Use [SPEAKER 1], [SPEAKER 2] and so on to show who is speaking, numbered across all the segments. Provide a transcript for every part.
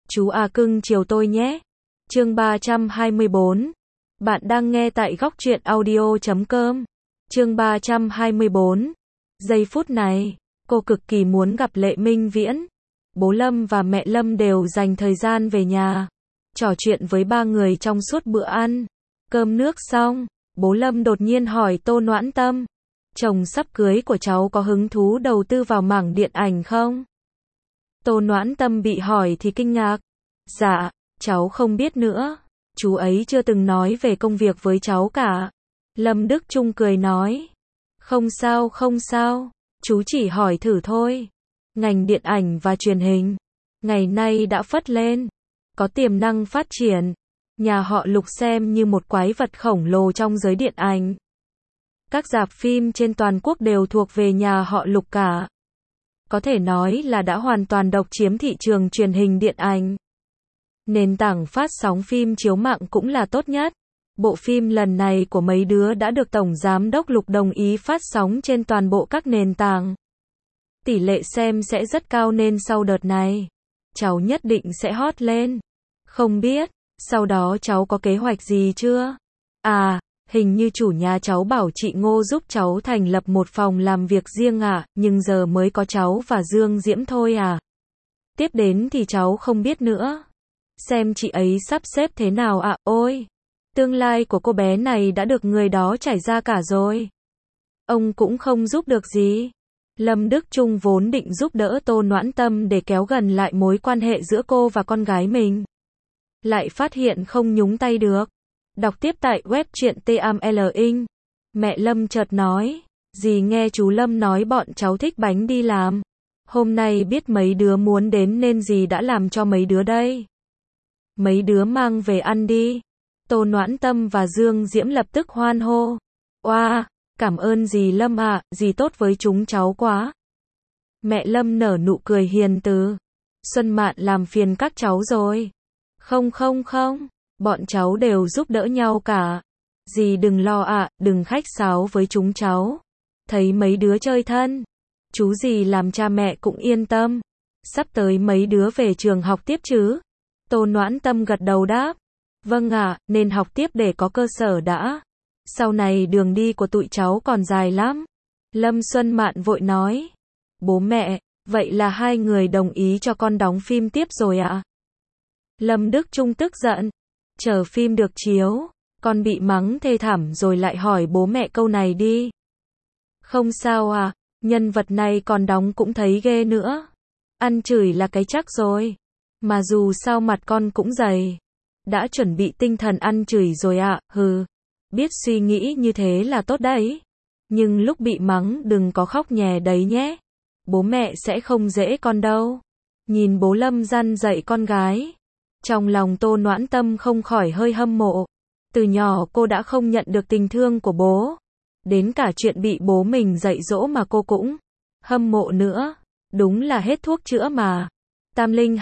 [SPEAKER 1] Chú à cưng chiều tôi nhé. Chương 324. Bạn đang nghe tại góc truyện audio.com. Chương 324. Giây phút này, cô cực kỳ muốn gặp Lệ Minh Viễn. Bố Lâm và mẹ Lâm đều dành thời gian về nhà, trò chuyện với ba người trong suốt bữa ăn. Cơm nước xong, bố Lâm đột nhiên hỏi Tô Noãn Tâm, chồng sắp cưới của cháu có hứng thú đầu tư vào mảng điện ảnh không? Tô Noãn Tâm bị hỏi thì kinh ngạc. Dạ, cháu không biết nữa. Chú ấy chưa từng nói về công việc với cháu cả. Lâm Đức Trung cười nói. Không sao, không sao. Chú chỉ hỏi thử thôi. Ngành điện ảnh và truyền hình ngày nay đã phất lên, có tiềm năng phát triển. Nhà họ Lục xem như một quái vật khổng lồ trong giới điện ảnh. Các rạp phim trên toàn quốc đều thuộc về nhà họ Lục cả. Có thể nói là đã hoàn toàn độc chiếm thị trường truyền hình điện ảnh. Nền tảng phát sóng phim chiếu mạng cũng là tốt nhất. Bộ phim lần này của mấy đứa đã được Tổng Giám đốc Lục đồng ý phát sóng trên toàn bộ các nền tảng. Tỷ lệ xem sẽ rất cao nên sau đợt này, cháu nhất định sẽ hot lên. Không biết, sau đó cháu có kế hoạch gì chưa? À, hình như chủ nhà cháu bảo chị Ngô giúp cháu thành lập một phòng làm việc riêng à, nhưng giờ mới có cháu và Dương Diễm thôi à. Tiếp đến thì cháu không biết nữa. Xem chị ấy sắp xếp thế nào ạ, ôi. Tương lai của cô bé này đã được người đó trải ra cả rồi. Ông cũng không giúp được gì. Lâm Đức Trung vốn định giúp đỡ Tô Noãn Tâm để kéo gần lại mối quan hệ giữa cô và con gái mình. Lại phát hiện không nhúng tay được. Đọc tiếp tại web truyện TAMLIN. Mẹ Lâm chợt nói, dì nghe chú Lâm nói bọn cháu thích bánh đi làm. Hôm nay biết mấy đứa muốn đến nên dì đã làm cho mấy đứa đây. Mấy đứa mang về ăn đi. Tô Noãn Tâm và Dương Diễm lập tức hoan hô. Oa, cảm ơn dì Lâm ạ, dì tốt với chúng cháu quá. Mẹ Lâm nở nụ cười hiền từ. Xuân Mạn làm phiền các cháu rồi. Không, bọn cháu đều giúp đỡ nhau cả. Dì đừng lo ạ, đừng khách sáo với chúng cháu. Thấy mấy đứa chơi thân, chú dì làm cha mẹ cũng yên tâm. Sắp tới mấy đứa về trường học tiếp chứ? Tô Noãn Tâm gật đầu đáp. Vâng ạ, nên học tiếp để có cơ sở đã. Sau này đường đi của tụi cháu còn dài lắm. Lâm Xuân Mạn vội nói. Bố mẹ, vậy là hai người đồng ý cho con đóng phim tiếp rồi ạ? Lâm Đức Trung tức giận. Chờ phim được chiếu, con bị mắng thê thảm rồi lại hỏi bố mẹ câu này đi. Không sao à, nhân vật này còn đóng cũng thấy ghê nữa. Ăn chửi là cái chắc rồi. Mà dù sao mặt con cũng dày. Đã chuẩn bị tinh thần ăn chửi rồi ạ, hừ. Biết suy nghĩ như thế là tốt đấy. Nhưng lúc bị mắng đừng có khóc nhè đấy nhé. Bố mẹ sẽ không dễ con đâu. Nhìn bố Lâm răn dạy con gái. Trong lòng Tô Noãn Tâm không khỏi hơi hâm mộ. Từ nhỏ cô đã không nhận được tình thương của bố. Đến cả chuyện bị bố mình dạy dỗ mà cô cũng hâm mộ nữa. Đúng là hết thuốc chữa mà. Tam Linh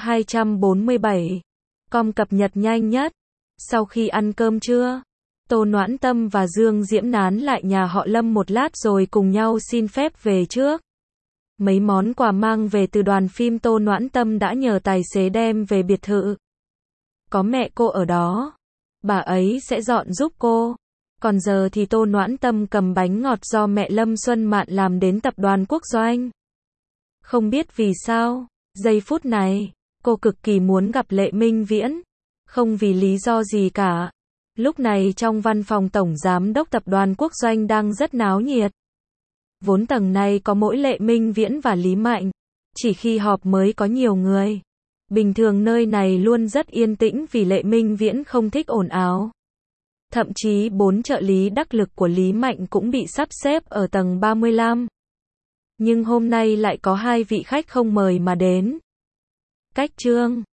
[SPEAKER 1] 247. Com cập nhật nhanh nhất. Sau khi ăn cơm trưa, Tô Noãn Tâm và Dương Diễm nán lại nhà họ Lâm một lát rồi cùng nhau xin phép về trước. Mấy món quà mang về từ đoàn phim Tô Noãn Tâm đã nhờ tài xế đem về biệt thự. Có mẹ cô ở đó, bà ấy sẽ dọn giúp cô. Còn giờ thì Tô Noãn Tâm cầm bánh ngọt do mẹ Lâm Xuân Mạn làm đến tập đoàn Quốc Doanh. Không biết vì sao, giây phút này, cô cực kỳ muốn gặp Lệ Minh Viễn. Không vì lý do gì cả. Lúc này trong văn phòng Tổng Giám đốc Tập đoàn Quốc Doanh đang rất náo nhiệt. Vốn tầng này có mỗi Lệ Minh Viễn và Lý Mạnh. Chỉ khi họp mới có nhiều người. Bình thường nơi này luôn rất yên tĩnh vì Lệ Minh Viễn không thích ồn ào. Thậm chí 4 trợ lý đắc lực của Lý Mạnh cũng bị sắp xếp ở tầng 35. Nhưng hôm nay lại có 2 vị khách không mời mà đến. Cách Trương,